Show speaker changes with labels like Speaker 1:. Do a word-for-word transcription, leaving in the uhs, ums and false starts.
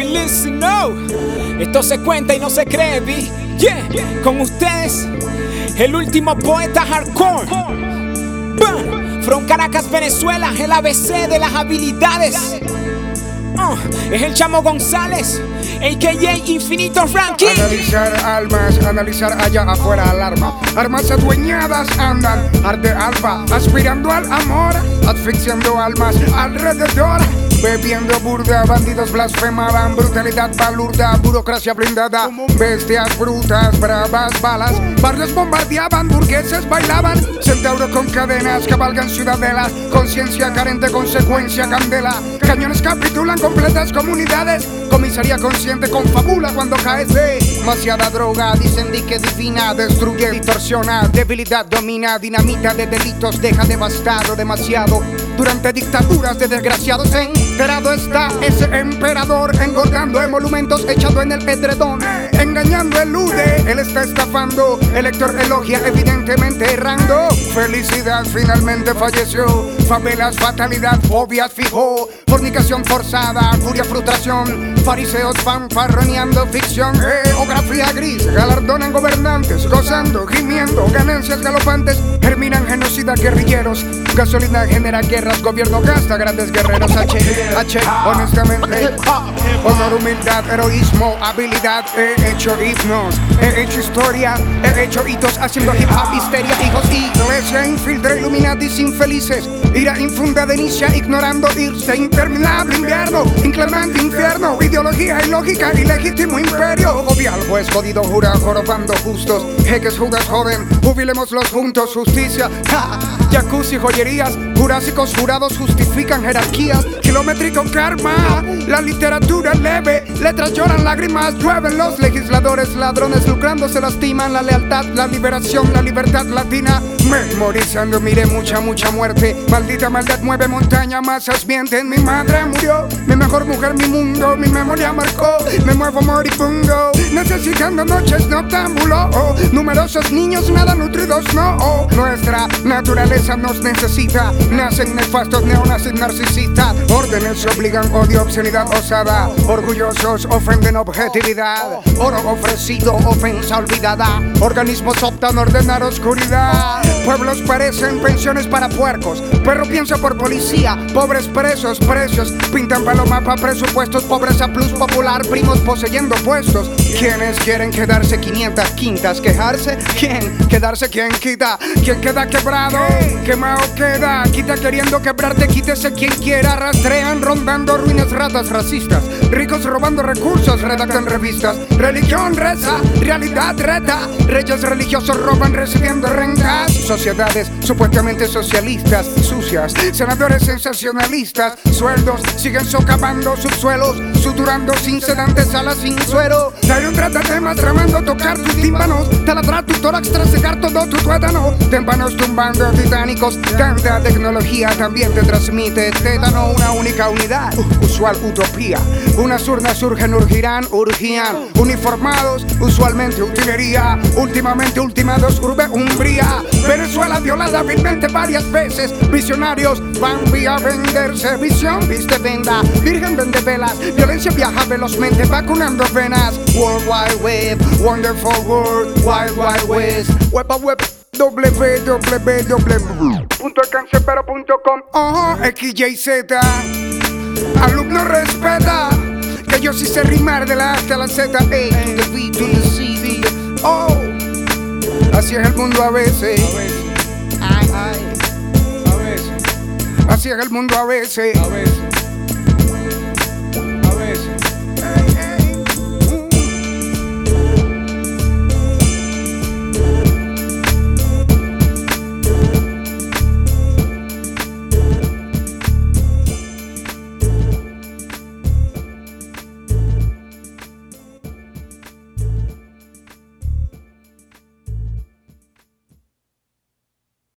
Speaker 1: baby, listen, no. Esto se cuenta y no se cree, B. Yeah, con ustedes, el último poeta hardcore. Bam. From Caracas, Venezuela, el A B C de las habilidades. Uh, es el Chamo González, a k a. Infinito Ranking.
Speaker 2: Analizar almas, analizar allá afuera alarma. Armas adueñadas andan, arte alba, aspirando al amor, asfixiando almas alrededor. Bebiendo burda, bandidos blasfemaban, brutalidad balurda, burocracia blindada, bestias brutas, bravas balas, barrios bombardeaban, burgueses bailaban, centauros con cadenas, cabalgan ciudadelas, conciencia carente, consecuencia candela, cañones capitulan completas comunidades, comisaría consciente confabula cuando cae de demasiada droga, dicen dique divina, destruye, distorsiona, debilidad domina, dinamita de delitos, deja devastado demasiado, durante dictaduras de desgraciados enterado está ese emperador, engordando emolumentos, echado en el edredón, engañando elude, él está estafando, el lector elogia evidentemente errando, felicidad finalmente falleció, favelas fatalidad, fobias fijó, fornicación forzada, furia frustración, fariseos fanfarroneando ficción, geografía gris, galardonan gobernantes, gozando, gimiendo, ganancias galopantes, germinan genocida guerrilleros, gasolina genera guerras, gobierno gasta grandes guerreros, H, H, honestamente, honor, humildad, heroísmo, habilidad, he hecho himnos, he hecho historia, he hecho hitos haciendo hip hop, histeria, hijos, iglesia, infiltra, illuminatis infelices, ira infunda de inicia, ignorando irse, interminable invierno, inclemente infierno, ideología ilógica, ilegítimo imperio, jovial juez, jodido jura, jorobando justos, jeques judas joven, jubilémoslos juntos, justicia, ja, jacuzzi, joyerías, jurásicos jurados justifican jerarquías, kilométrico karma, la literatura leve, letras lloran, lágrimas llueven, los legisladores ladrones lucrando se lastiman, la lealtad, la liberación, la libertad latina, memorizando, mire mucha, mucha muerte, maldita maldad mueve montaña, masas mienten, mi madre murió, mi mejor mujer, mi mundo, mi memoria marcó, me muevo moribundo, necesitando noches noctámbulo, oh, numerosos niños nada nutridos, no, oh, nuestra naturaleza nos necesita, nacen nefastos neonazis narcisistas, órdenes se obligan, odio, obscenidad osada, orgullosos ofenden objetividad, oro ofrecido, ofensa olvidada, organismos optan ordenar oscuridad, pueblos parecen pensiones para puercos, perro piensa por policía, pobres presos, precios, pintan paloma pa' presupuestos, pobreza plus popular, primos poseyendo puestos, quienes quieren quedarse quinientas quintas, quejarse, ¿quién? Quedarse, ¿quién quita? ¿Quién queda quebrado? Quemado queda, quita queriendo quebrarte, quítese quien quiera, rastrean rondando ruinas ratas racistas, ricos robando recursos, redactan revistas, religión reza, realidad reta, reyes religiosos roban recibiendo rentas, sociedades supuestamente socialistas, sucias, senadores sensacionalistas, sueldos siguen socavando subsuelos, suturando sin sedantes salas sin suero, hay un tratatemas tramando tocar tus tímpanos, taladrar tu tórax tras secar todo tu tuétano, témpanos tumbando titánicos, tanta tecnología también te transmite tétano, una única unidad, usual utopía, unas urnas surgen, urgirán, urgían, uniformados, usualmente utilería, últimamente ultimados, urbe umbría, Venezuela violada vilmente varias veces, visionarios van vía venderse, visión viste venda, virgen vende velas, violencia viaja velozmente, vacunando venas, World Wide Web, Wonderful World, Wild Wild West, web a web, www punto alcancepero punto com, oh, X Y Z, alumno respeta, que yo sí sé rimar de la A hasta la Z, A to the B to the C, oh, así es el mundo a veces, ay, ay, a veces, así es el mundo a veces, a veces.